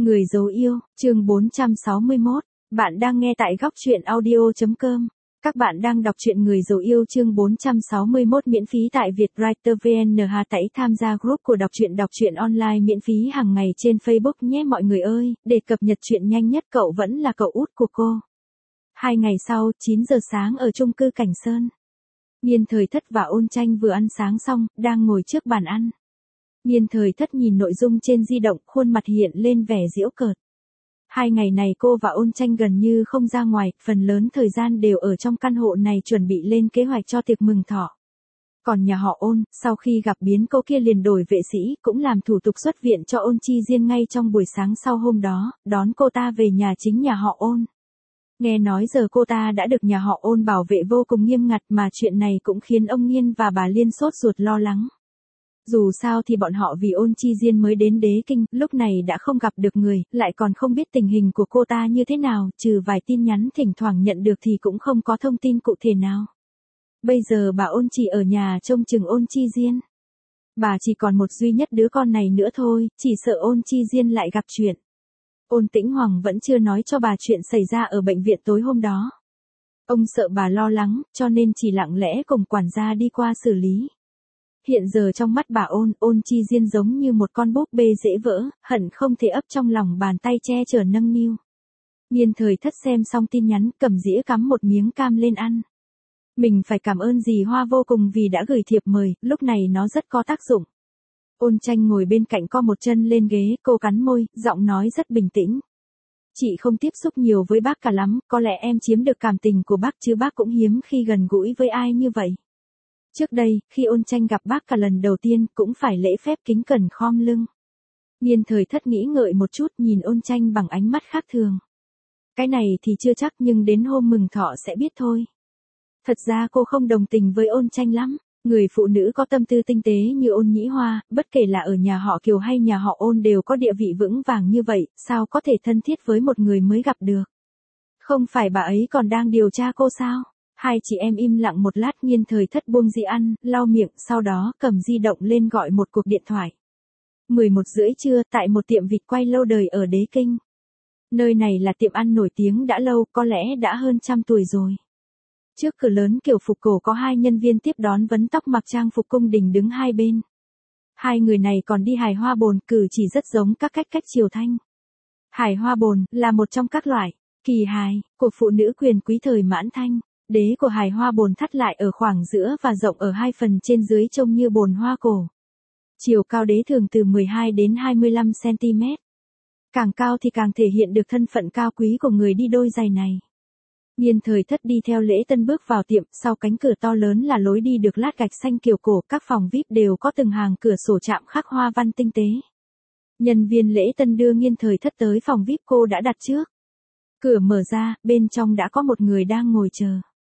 Người dấu yêu, chương 461. Bạn đang nghe tại góc truyện audio.com. Các bạn đang đọc truyện Người dấu yêu chương 461 miễn phí tại Vietwriter VN. Hãy tham gia group của đọc truyện online miễn phí hàng ngày trên Facebook nhé mọi người ơi, để cập nhật truyện nhanh nhất cậu vẫn là cậu út của cô. 2 ngày sau, 9 giờ sáng ở chung cư Cảnh Sơn. Niên Thời Thất và Ôn Tranh vừa ăn sáng xong, đang ngồi trước bàn ăn. Niên Thời Thất nhìn nội dung trên di động, khuôn mặt hiện lên vẻ giễu cợt. 2 ngày này cô và Ôn Tranh gần như không ra ngoài, phần lớn thời gian đều ở trong căn hộ này chuẩn bị lên kế hoạch cho tiệc mừng thọ. Còn nhà họ Ôn, sau khi gặp biến cô kia liền đổi vệ sĩ, cũng làm thủ tục xuất viện cho Ôn Chi Diên ngay trong buổi sáng sau hôm đó, đón cô ta về nhà chính nhà họ Ôn. Nghe nói giờ cô ta đã được nhà họ Ôn bảo vệ vô cùng nghiêm ngặt mà chuyện này cũng khiến ông Nghiên và bà Liên sốt ruột lo lắng. Dù sao thì bọn họ vì Ôn Chi Diên mới đến Đế Kinh, lúc này đã không gặp được người, lại còn không biết tình hình của cô ta như thế nào, trừ vài tin nhắn thỉnh thoảng nhận được thì cũng không có thông tin cụ thể nào. Bây giờ bà Ôn chỉ ở nhà trông chừng Ôn Chi Diên. Bà chỉ còn một duy nhất đứa con này nữa thôi, chỉ sợ Ôn Chi Diên lại gặp chuyện. Ôn Tĩnh Hoàng vẫn chưa nói cho bà chuyện xảy ra ở bệnh viện tối hôm đó. Ông sợ bà lo lắng, cho nên chỉ lặng lẽ cùng quản gia đi qua xử lý. Hiện giờ trong mắt bà Ôn Chi Diên giống như một con búp bê dễ vỡ, hận không thể ấp trong lòng bàn tay che chở nâng niu. Niên Thời Thất xem xong tin nhắn, cầm dĩa cắm một miếng cam lên ăn. Mình phải cảm ơn dì Hoa vô cùng vì đã gửi thiệp mời, lúc này nó rất có tác dụng. Ôn Tranh ngồi bên cạnh co một chân lên ghế, cô cắn môi, giọng nói rất bình tĩnh. Chị không tiếp xúc nhiều với bác cả lắm, có lẽ em chiếm được cảm tình của bác chứ bác cũng hiếm khi gần gũi với ai như vậy. Trước đây, khi Ôn Tranh gặp bác cả lần đầu tiên, cũng phải lễ phép kính cẩn khom lưng. Niên Thời Thất nghĩ ngợi một chút, nhìn Ôn Tranh bằng ánh mắt khác thường. Cái này thì chưa chắc, nhưng đến hôm mừng thọ sẽ biết thôi. Thật ra cô không đồng tình với Ôn Tranh lắm. Người phụ nữ có tâm tư tinh tế như Ôn Nhĩ Hoa, bất kể là ở nhà họ Kiều hay nhà họ Ôn đều có địa vị vững vàng như vậy, sao có thể thân thiết với một người mới gặp được. Không phải bà ấy còn đang điều tra cô sao? Hai chị em im lặng một lát, Niên Thời Thất buông dĩa ăn, lau miệng, sau đó cầm di động lên gọi một cuộc điện thoại. 11:30 trưa, tại một tiệm vịt quay lâu đời ở Đế Kinh. Nơi này là tiệm ăn nổi tiếng đã lâu, có lẽ đã hơn 100 tuổi rồi. Trước cửa lớn kiểu phục cổ có 2 nhân viên tiếp đón vấn tóc mặc trang phục cung đình đứng hai bên. 2 người này còn đi hài hoa bồn, cử chỉ rất giống các cách triều Thanh. Hài hoa bồn là một trong các loại kỳ hài của phụ nữ quyền quý thời Mãn Thanh. Đế của hài hoa bồn thắt lại ở khoảng giữa và rộng ở 2 phần trên dưới trông như bồn hoa cổ. Chiều cao đế thường từ 12 đến 25 cm. Càng cao thì càng thể hiện được thân phận cao quý của người đi đôi giày này. Niên Thời Thất đi theo lễ tân bước vào tiệm, sau cánh cửa to lớn là lối đi được lát gạch xanh kiểu cổ, các phòng VIP đều có từng hàng cửa sổ chạm khắc hoa văn tinh tế. Nhân viên lễ tân đưa Niên Thời Thất tới phòng VIP cô đã đặt trước. Cửa mở ra, bên trong đã có một người đang ngồi chờ.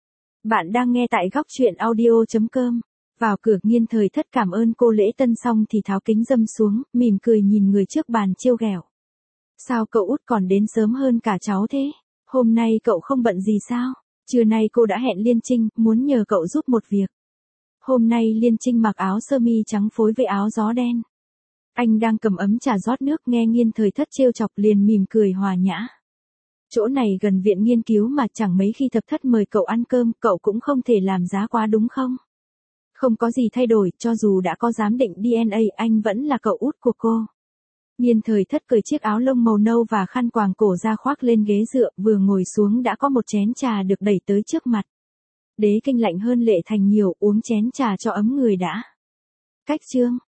Bạn đang nghe tại góc truyện audio.com. Vào cửa, Niên Thời Thất cảm ơn cô lễ tân xong thì tháo kính râm xuống, mỉm cười nhìn người trước bàn trêu ghẹo. Sao cậu út còn đến sớm hơn cả cháu thế? Hôm nay cậu không bận gì sao? Trưa nay cô đã hẹn Liên Trinh, muốn nhờ cậu giúp một việc. Hôm nay Liên Trinh mặc áo sơ mi trắng phối với áo gió đen. Anh đang cầm ấm trà rót nước, nghe Niên Thời Thất trêu chọc liền mỉm cười hòa nhã. Chỗ này gần viện nghiên cứu mà, chẳng mấy khi Thập Thất mời cậu ăn cơm, cậu cũng không thể làm giá quá đúng không? Không có gì thay đổi, cho dù đã có giám định DNA, anh vẫn là cậu út của cô. Niên Thời Thất cởi chiếc áo lông màu nâu và khăn quàng cổ ra khoác lên ghế dựa, vừa ngồi xuống đã có một chén trà được đẩy tới trước mặt. Đế Kinh lạnh hơn Lệ Thành nhiều, uống chén trà cho ấm người đã. Cách chương,